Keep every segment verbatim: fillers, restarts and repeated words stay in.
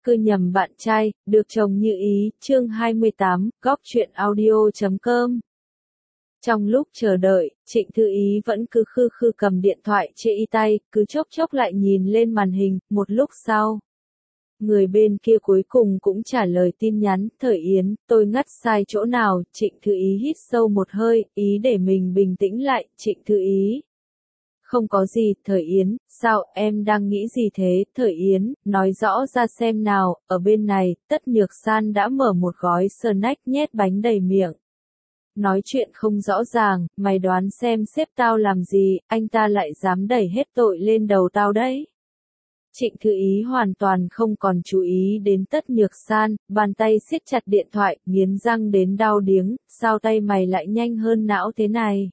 Cứ nhầm bạn trai, được chồng như ý, chương hai mươi tám, góc truyện audio chấm com. Trong lúc chờ đợi, Trịnh Thư Ý vẫn cứ khư khư cầm điện thoại chê y tay, cứ chốc chốc lại nhìn lên màn hình, một lúc sau. Người bên kia cuối cùng cũng trả lời tin nhắn, Thời Yến, tôi ngắt sai chỗ nào, Trịnh Thư Ý hít sâu một hơi, ý để mình bình tĩnh lại, Trịnh Thư Ý. Không có gì, Thời Yến, sao, em đang nghĩ gì thế, Thời Yến, nói rõ ra xem nào, ở bên này, Tất Nhược San đã mở một gói snack nhét bánh đầy miệng. Nói chuyện không rõ ràng, mày đoán xem sếp tao làm gì, anh ta lại dám đẩy hết tội lên đầu tao đấy. Trịnh Thư Ý hoàn toàn không còn chú ý đến Tất Nhược San, bàn tay siết chặt điện thoại, nghiến răng đến đau điếng, sao tay mày lại nhanh hơn não thế này?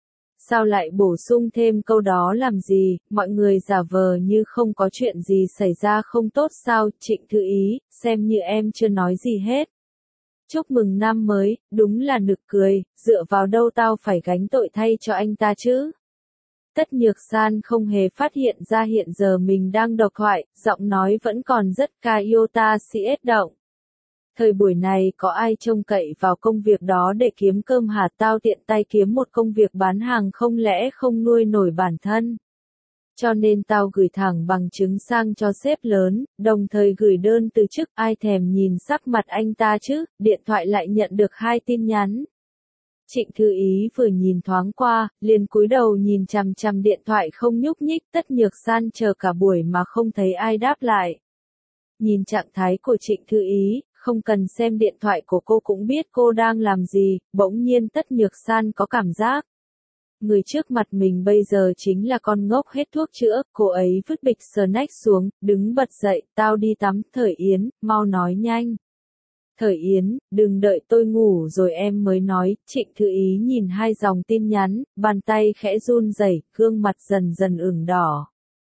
Sao lại bổ sung thêm câu đó làm gì, mọi người giả vờ như không có chuyện gì xảy ra không tốt sao, Trịnh Thư Ý, xem như em chưa nói gì hết. Chúc mừng năm mới, đúng là nực cười, dựa vào đâu tao phải gánh tội thay cho anh ta chứ? Tất Nhược San không hề phát hiện ra hiện giờ mình đang độc thoại, giọng nói vẫn còn rất Kayota cs động. Thời buổi này có ai trông cậy vào công việc đó để kiếm cơm hả, tao tiện tay kiếm một công việc bán hàng không lẽ không nuôi nổi bản thân. Cho nên tao gửi thẳng bằng chứng sang cho sếp lớn, đồng thời gửi đơn từ chức, ai thèm nhìn sắc mặt anh ta chứ, điện thoại lại nhận được hai tin nhắn. Trịnh Thư Ý vừa nhìn thoáng qua, liền cúi đầu nhìn chằm chằm điện thoại không nhúc nhích, Tất Nhược San chờ cả buổi mà không thấy ai đáp lại. Nhìn trạng thái của Trịnh Thư Ý, không cần xem điện thoại của cô cũng biết cô đang làm gì, bỗng nhiên Tất Nhược San có cảm giác. Người trước mặt mình bây giờ chính là con ngốc hết thuốc chữa, cô ấy vứt bịch snack xuống, đứng bật dậy, tao đi tắm, Thời Yến, mau nói nhanh. Thời Yến, đừng đợi tôi ngủ rồi em mới nói, Trịnh Thư Ý nhìn hai dòng tin nhắn, bàn tay khẽ run rẩy, gương mặt dần dần ửng đỏ.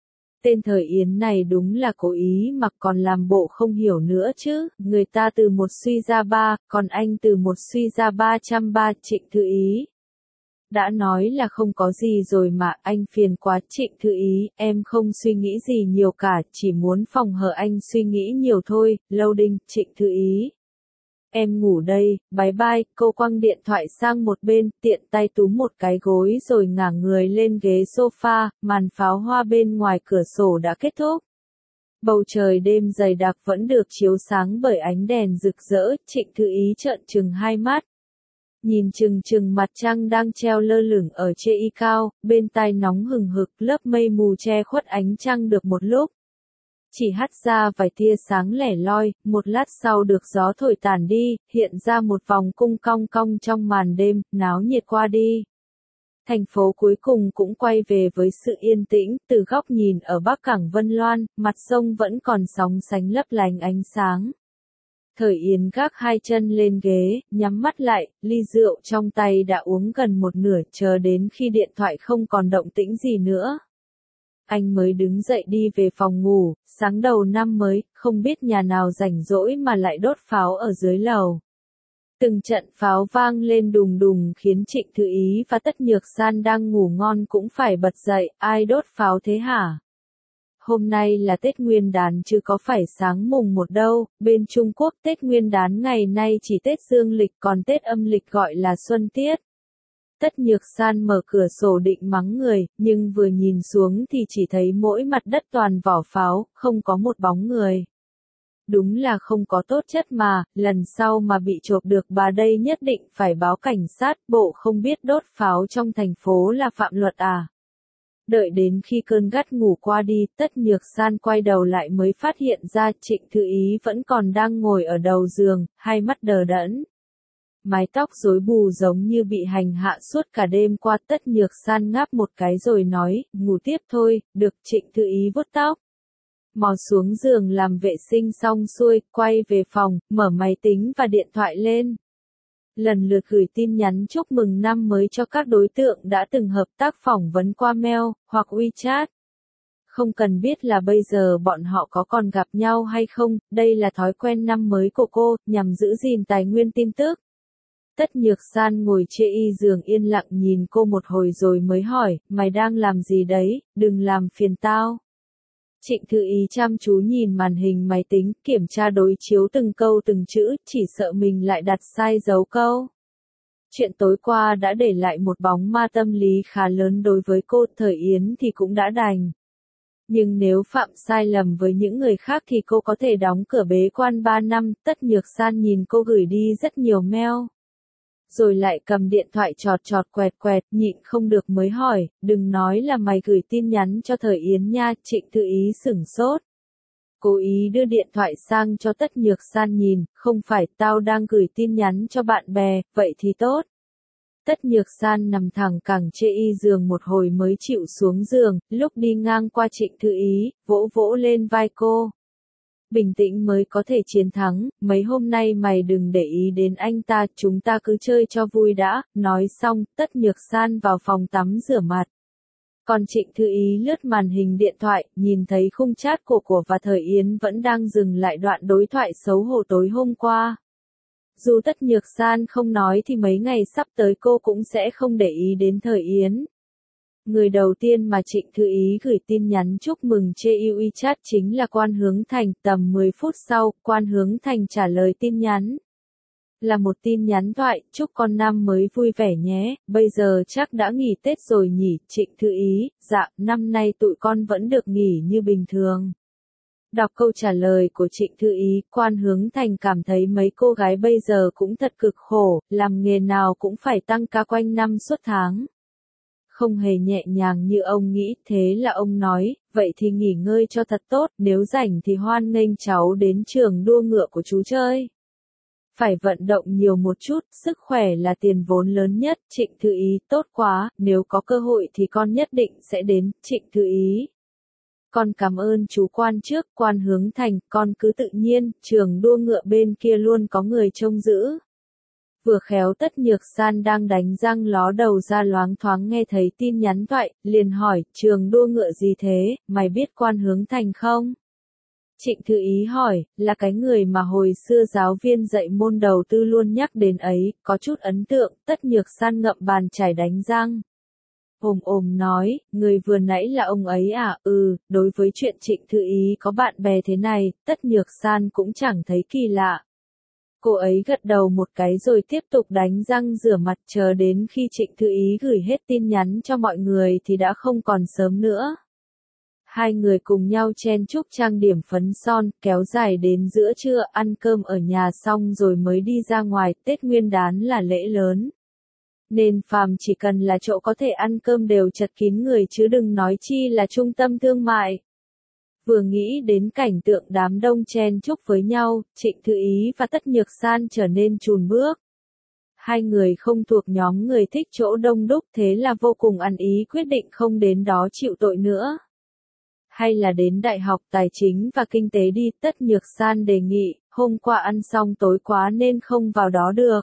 Tên Thời Yến này đúng là cố ý mà còn làm bộ không hiểu nữa chứ, người ta từ một suy ra ba, còn anh từ một suy ra ba trăm ba, Trịnh Thư Ý. Đã nói là không có gì rồi mà, anh phiền quá, Trịnh Thư Ý, em không suy nghĩ gì nhiều cả, chỉ muốn phòng hờ anh suy nghĩ nhiều thôi, loading, Trịnh Thư Ý. Em ngủ đây, bye bye, cô quăng điện thoại sang một bên, tiện tay túm một cái gối rồi ngả người lên ghế sofa, màn pháo hoa bên ngoài cửa sổ đã kết thúc. Bầu trời đêm dày đặc vẫn được chiếu sáng bởi ánh đèn rực rỡ, Trịnh Thư Ý trợn trừng hai mắt. Nhìn chừng chừng mặt trăng đang treo lơ lửng ở trên y cao, bên tai nóng hừng hực, lớp mây mù che khuất ánh trăng được một lúc. Chỉ hắt ra vài tia sáng lẻ loi, một lát sau được gió thổi tàn đi, hiện ra một vòng cung cong cong trong màn đêm, náo nhiệt qua đi. Thành phố cuối cùng cũng quay về với sự yên tĩnh, từ góc nhìn ở Bắc Cảng Vân Loan, mặt sông vẫn còn sóng sánh lấp lánh ánh sáng. Thời Yến gác hai chân lên ghế, nhắm mắt lại, ly rượu trong tay đã uống gần một nửa, chờ đến khi điện thoại không còn động tĩnh gì nữa. Anh mới đứng dậy đi về phòng ngủ, sáng đầu năm mới, không biết nhà nào rảnh rỗi mà lại đốt pháo ở dưới lầu. Từng trận pháo vang lên đùng đùng khiến Trịnh Thư Ý và Tất Nhược San đang ngủ ngon cũng phải bật dậy, ai đốt pháo thế hả? Hôm nay là Tết Nguyên đán chứ có phải sáng mùng một đâu, bên Trung Quốc Tết Nguyên đán ngày nay chỉ Tết Dương lịch còn Tết âm lịch gọi là Xuân Tiết. Tất Nhược San mở cửa sổ định mắng người, nhưng vừa nhìn xuống thì chỉ thấy mỗi mặt đất toàn vỏ pháo, không có một bóng người. Đúng là không có tốt chất mà, lần sau mà bị chộp được bà đây nhất định phải báo cảnh sát, bộ không biết đốt pháo trong thành phố là phạm luật à. Đợi đến khi cơn gắt ngủ qua đi, Tất Nhược San quay đầu lại mới phát hiện ra Trịnh Thư Ý vẫn còn đang ngồi ở đầu giường, hai mắt đờ đẫn. Mái tóc rối bù giống như bị hành hạ suốt cả đêm qua, Tất Nhược San ngáp một cái rồi nói, ngủ tiếp thôi, được, Trịnh Thư Ý vuốt tóc. Mò xuống giường làm vệ sinh xong xuôi, quay về phòng, mở máy tính và điện thoại lên. Lần lượt gửi tin nhắn chúc mừng năm mới cho các đối tượng đã từng hợp tác phỏng vấn qua mail, hoặc WeChat. Không cần biết là bây giờ bọn họ có còn gặp nhau hay không, đây là thói quen năm mới của cô, nhằm giữ gìn tài nguyên tin tức. Tất Nhược San ngồi trên y giường yên lặng nhìn cô một hồi rồi mới hỏi, mày đang làm gì đấy, đừng làm phiền tao. Trịnh Thư Ý chăm chú nhìn màn hình máy tính, kiểm tra đối chiếu từng câu từng chữ, chỉ sợ mình lại đặt sai dấu câu. Chuyện tối qua đã để lại một bóng ma tâm lý khá lớn đối với cô, Thời Yến thì cũng đã đành. Nhưng nếu phạm sai lầm với những người khác thì cô có thể đóng cửa bế quan ba năm, Tất Nhược San nhìn cô gửi đi rất nhiều mail. Rồi lại cầm điện thoại chọt chọt quẹt quẹt, nhịn không được mới hỏi, đừng nói là mày gửi tin nhắn cho Thời Yến nha. Trịnh Thư Ý sửng sốt. Cố ý đưa điện thoại sang cho Tất Nhược San nhìn, không phải, tao đang gửi tin nhắn cho bạn bè, vậy thì tốt. Tất Nhược San nằm thẳng cẳng chê y giường một hồi mới chịu xuống giường, lúc đi ngang qua Trịnh Thư Ý, vỗ vỗ lên vai cô. Bình tĩnh mới có thể chiến thắng, mấy hôm nay mày đừng để ý đến anh ta, chúng ta cứ chơi cho vui đã. Nói xong, Tất Nhược San vào phòng tắm rửa mặt. Còn Trịnh Thư Ý lướt màn hình điện thoại, nhìn thấy khung chat của của và Thời Yến vẫn đang dừng lại đoạn đối thoại xấu hổ tối hôm qua. Dù Tất Nhược San không nói thì mấy ngày sắp tới cô cũng sẽ không để ý đến Thời Yến. Người đầu tiên mà Trịnh Thư Ý gửi tin nhắn chúc mừng trên WeChat chính là Quan Hướng Thành. Tầm mười phút sau, Quan Hướng Thành trả lời tin nhắn. Là một tin nhắn thoại, chúc con năm mới vui vẻ nhé, bây giờ chắc đã nghỉ Tết rồi nhỉ. Trịnh Thư Ý, dạ, năm nay tụi con vẫn được nghỉ như bình thường. Đọc câu trả lời của Trịnh Thư Ý, Quan Hướng Thành cảm thấy mấy cô gái bây giờ cũng thật cực khổ, làm nghề nào cũng phải tăng ca quanh năm suốt tháng. Không hề nhẹ nhàng như ông nghĩ, thế là ông nói, vậy thì nghỉ ngơi cho thật tốt, nếu rảnh thì hoan nghênh cháu đến trường đua ngựa của chú chơi. Phải vận động nhiều một chút, sức khỏe là tiền vốn lớn nhất. Trịnh Thư Ý, tốt quá, nếu có cơ hội thì con nhất định sẽ đến. Trịnh Thư Ý, con cảm ơn chú Quan trước. Quan Hướng Thành, con cứ tự nhiên, trường đua ngựa bên kia luôn có người trông giữ. Vừa khéo Tất Nhược San đang đánh răng ló đầu ra loáng thoáng nghe thấy tin nhắn thoại, liền hỏi, trường đua ngựa gì thế, mày biết Quan Hướng Thành không? Trịnh Thư Ý hỏi, là cái người mà hồi xưa giáo viên dạy môn đầu tư luôn nhắc đến ấy, có chút ấn tượng. Tất Nhược San ngậm bàn chải đánh răng. Ồm ồm nói, người vừa nãy là ông ấy à, ừ, đối với chuyện Trịnh Thư Ý có bạn bè thế này, Tất Nhược San cũng chẳng thấy kỳ lạ. Cô ấy gật đầu một cái rồi tiếp tục đánh răng rửa mặt, chờ đến khi Trịnh Thư Ý gửi hết tin nhắn cho mọi người thì đã không còn sớm nữa. Hai người cùng nhau chen chúc trang điểm phấn son, kéo dài đến giữa trưa, ăn cơm ở nhà xong rồi mới đi ra ngoài. Tết Nguyên Đán là lễ lớn, nên phàm chỉ cần là chỗ có thể ăn cơm đều chật kín người chứ đừng nói chi là trung tâm thương mại. Vừa nghĩ đến cảnh tượng đám đông chen chúc với nhau, Trịnh Thư Ý và Tất Nhược San trở nên chùn bước. Hai người không thuộc nhóm người thích chỗ đông đúc, thế là vô cùng ăn ý quyết định không đến đó chịu tội nữa. Hay là đến Đại học Tài chính và Kinh tế đi. Tất Nhược San đề nghị, hôm qua ăn xong tối quá nên không vào đó được.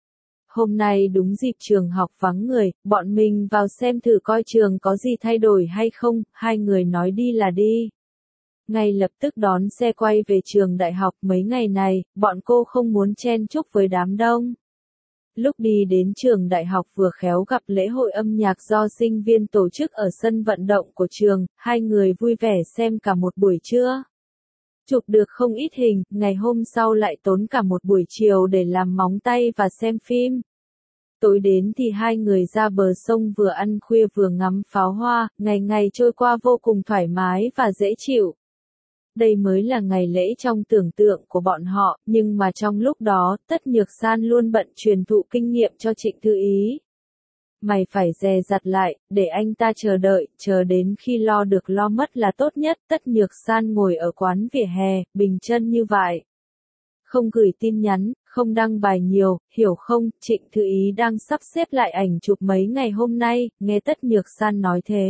Hôm nay đúng dịp trường học vắng người, bọn mình vào xem thử coi trường có gì thay đổi hay không. Hai người nói đi là đi. Ngay lập tức đón xe quay về trường đại học. Mấy ngày này, bọn cô không muốn chen chúc với đám đông. Lúc đi đến trường đại học vừa khéo gặp lễ hội âm nhạc do sinh viên tổ chức ở sân vận động của trường, hai người vui vẻ xem cả một buổi trưa. Chụp được không ít hình, ngày hôm sau lại tốn cả một buổi chiều để làm móng tay và xem phim. Tối đến thì hai người ra bờ sông vừa ăn khuya vừa ngắm pháo hoa, ngày ngày trôi qua vô cùng thoải mái và dễ chịu. Đây mới là ngày lễ trong tưởng tượng của bọn họ, nhưng mà trong lúc đó, Tất Nhược San luôn bận truyền thụ kinh nghiệm cho Trịnh Thư Ý. Mày phải dè dặt lại, để anh ta chờ đợi, chờ đến khi lo được lo mất là tốt nhất. Tất Nhược San ngồi ở quán vỉa hè, bình chân như vậy. Không gửi tin nhắn, không đăng bài nhiều, hiểu không? Trịnh Thư Ý đang sắp xếp lại ảnh chụp mấy ngày hôm nay, nghe Tất Nhược San nói thế.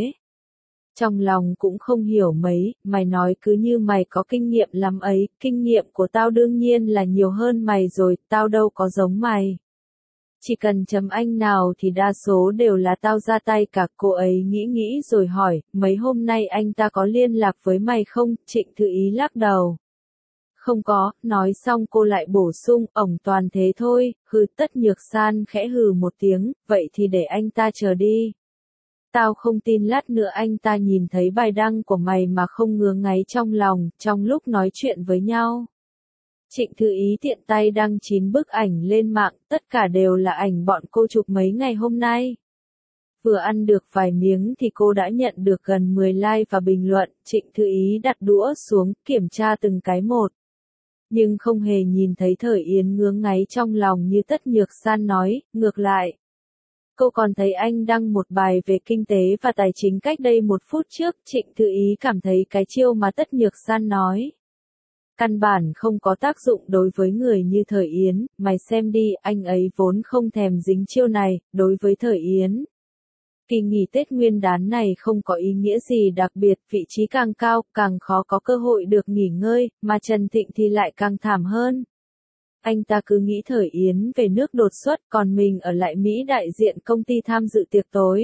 Trong lòng cũng không hiểu mấy, mày nói cứ như mày có kinh nghiệm lắm ấy, kinh nghiệm của tao đương nhiên là nhiều hơn mày rồi, tao đâu có giống mày. Chỉ cần chấm anh nào thì đa số đều là tao ra tay cả. Cô ấy nghĩ nghĩ rồi hỏi, mấy hôm nay anh ta có liên lạc với mày không? Trịnh Thư Ý lắc đầu. Không có, nói xong cô lại bổ sung, ổng toàn thế thôi. Hừ. Tất Nhược San khẽ hừ một tiếng, vậy thì để anh ta chờ đi. Tao không tin lát nữa anh ta nhìn thấy bài đăng của mày mà không ngứa ngáy trong lòng, trong lúc nói chuyện với nhau. Trịnh Thư Ý tiện tay đăng chín bức ảnh lên mạng, tất cả đều là ảnh bọn cô chụp mấy ngày hôm nay. Vừa ăn được vài miếng thì cô đã nhận được gần mười like và bình luận, Trịnh Thư Ý đặt đũa xuống, kiểm tra từng cái một. Nhưng không hề nhìn thấy Thời Yến ngứa ngáy trong lòng như Tất Nhược San nói, ngược lại. Cô còn thấy anh đăng một bài về kinh tế và tài chính cách đây một phút trước, Trịnh Thư Ý cảm thấy cái chiêu mà Tất Nhược San nói. Căn bản không có tác dụng đối với người như Thời Yến, mày xem đi, anh ấy vốn không thèm dính chiêu này, đối với Thời Yến. Kỳ nghỉ Tết Nguyên đán này không có ý nghĩa gì đặc biệt, vị trí càng cao, càng khó có cơ hội được nghỉ ngơi, mà Trần Thịnh thì lại càng thảm hơn. Anh ta cứ nghĩ Thời Yến về nước đột xuất, còn mình ở lại Mỹ đại diện công ty tham dự tiệc tối.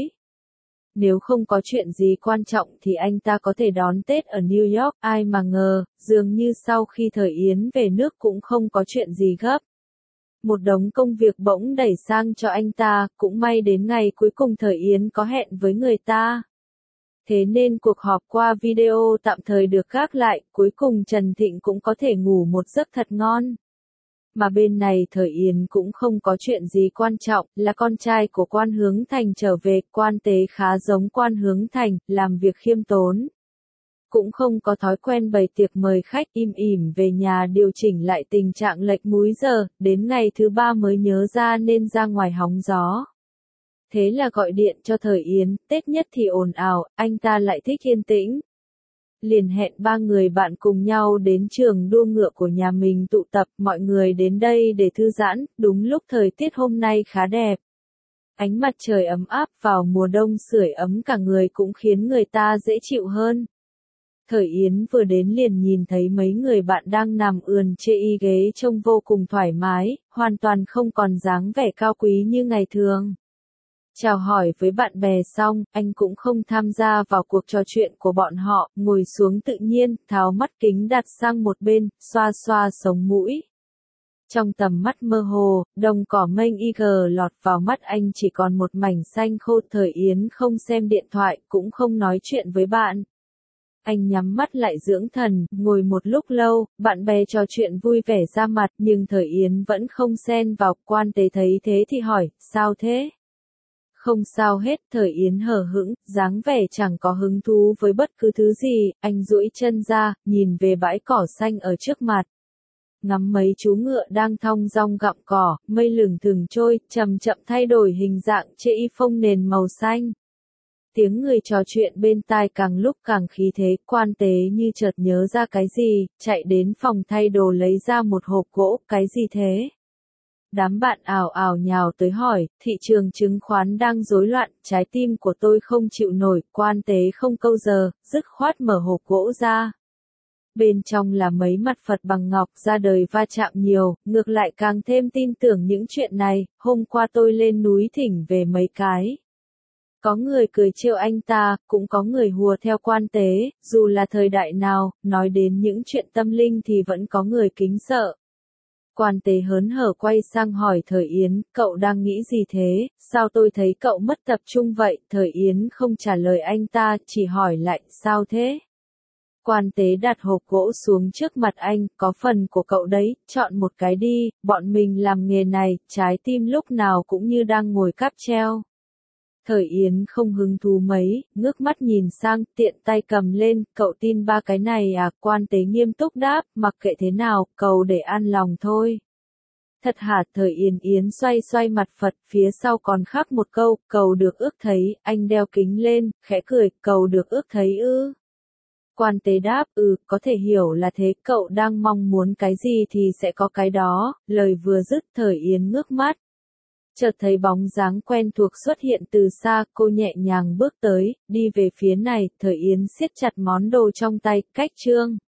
Nếu không có chuyện gì quan trọng thì anh ta có thể đón Tết ở New York, ai mà ngờ, dường như sau khi Thời Yến về nước cũng không có chuyện gì gấp. Một đống công việc bỗng đẩy sang cho anh ta, cũng may đến ngày cuối cùng Thời Yến có hẹn với người ta. Thế nên cuộc họp qua video tạm thời được gác lại, cuối cùng Trần Thịnh cũng có thể ngủ một giấc thật ngon. Mà bên này Thời Yến cũng không có chuyện gì quan trọng, là con trai của Quan Hướng Thành trở về, Quan Tế khá giống Quan Hướng Thành, làm việc khiêm tốn. Cũng không có thói quen bày tiệc mời khách, im ỉm về nhà điều chỉnh lại tình trạng lệch múi giờ, đến ngày thứ ba mới nhớ ra nên ra ngoài hóng gió. Thế là gọi điện cho Thời Yến, Tết nhất thì ồn ào, anh ta lại thích yên tĩnh. Liền hẹn ba người bạn cùng nhau đến trường đua ngựa của nhà mình tụ tập, mọi người đến đây để thư giãn, đúng lúc thời tiết hôm nay khá đẹp. Ánh mặt trời ấm áp vào mùa đông sưởi ấm cả người cũng khiến người ta dễ chịu hơn. Thời Yến vừa đến liền nhìn thấy mấy người bạn đang nằm ườn chê y ghế trông vô cùng thoải mái, hoàn toàn không còn dáng vẻ cao quý như ngày thường. Chào hỏi với bạn bè xong, anh cũng không tham gia vào cuộc trò chuyện của bọn họ, ngồi xuống tự nhiên, tháo mắt kính đặt sang một bên, xoa xoa sống mũi. Trong tầm mắt mơ hồ, đồng cỏ mênh y gờ lọt vào mắt anh chỉ còn một mảnh xanh khô. Thời Yến không xem điện thoại, cũng không nói chuyện với bạn. Anh nhắm mắt lại dưỡng thần, ngồi một lúc lâu, bạn bè trò chuyện vui vẻ ra mặt, nhưng Thời Yến vẫn không xen vào. Quan Tế thấy thế thì hỏi, sao thế? Không sao hết, Thời Yến hờ hững, dáng vẻ chẳng có hứng thú với bất cứ thứ gì, anh duỗi chân ra, nhìn về bãi cỏ xanh ở trước mặt. Ngắm mấy chú ngựa đang thong dong gặm cỏ, mây lửng thừng trôi, chậm chậm thay đổi hình dạng trên y phông nền màu xanh. Tiếng người trò chuyện bên tai càng lúc càng khí thế, Quan Tế như chợt nhớ ra cái gì, chạy đến phòng thay đồ lấy ra một hộp gỗ, cái gì thế? Đám bạn ào ào nhào tới hỏi, thị trường chứng khoán đang rối loạn, trái tim của tôi không chịu nổi, Quan Tế không câu giờ, dứt khoát mở hộp gỗ ra. Bên trong là mấy mặt Phật bằng ngọc, ra đời va chạm nhiều, ngược lại càng thêm tin tưởng những chuyện này, hôm qua tôi lên núi thỉnh về mấy cái. Có người cười trêu anh ta, cũng có người hùa theo Quan Tế, dù là thời đại nào, nói đến những chuyện tâm linh thì vẫn có người kính sợ. Quan Tế hớn hở quay sang hỏi Thời Yến, cậu đang nghĩ gì thế, sao tôi thấy cậu mất tập trung vậy? Thời Yến không trả lời anh ta, chỉ hỏi lại, sao thế? Quan Tế đặt hộp gỗ xuống trước mặt anh, có phần của cậu đấy, chọn một cái đi, bọn mình làm nghề này, trái tim lúc nào cũng như đang ngồi cáp treo. Thời Yến không hứng thú mấy, ngước mắt nhìn sang, tiện tay cầm lên, cậu tin ba cái này à? Quan Tế nghiêm túc đáp, mặc kệ thế nào, cầu để an lòng thôi. Thật hả? Thời Yến Yến xoay xoay mặt Phật, phía sau còn khắc một câu, cầu được ước thấy, anh đeo kính lên, khẽ cười, cầu được ước thấy ư. Quan Tế đáp, ừ, có thể hiểu là thế, cậu đang mong muốn cái gì thì sẽ có cái đó, lời vừa dứt Thời Yến ngước mắt. Chợt thấy bóng dáng quen thuộc xuất hiện từ xa, cô nhẹ nhàng bước tới, đi về phía này, Thời Yến siết chặt món đồ trong tay, cách chương.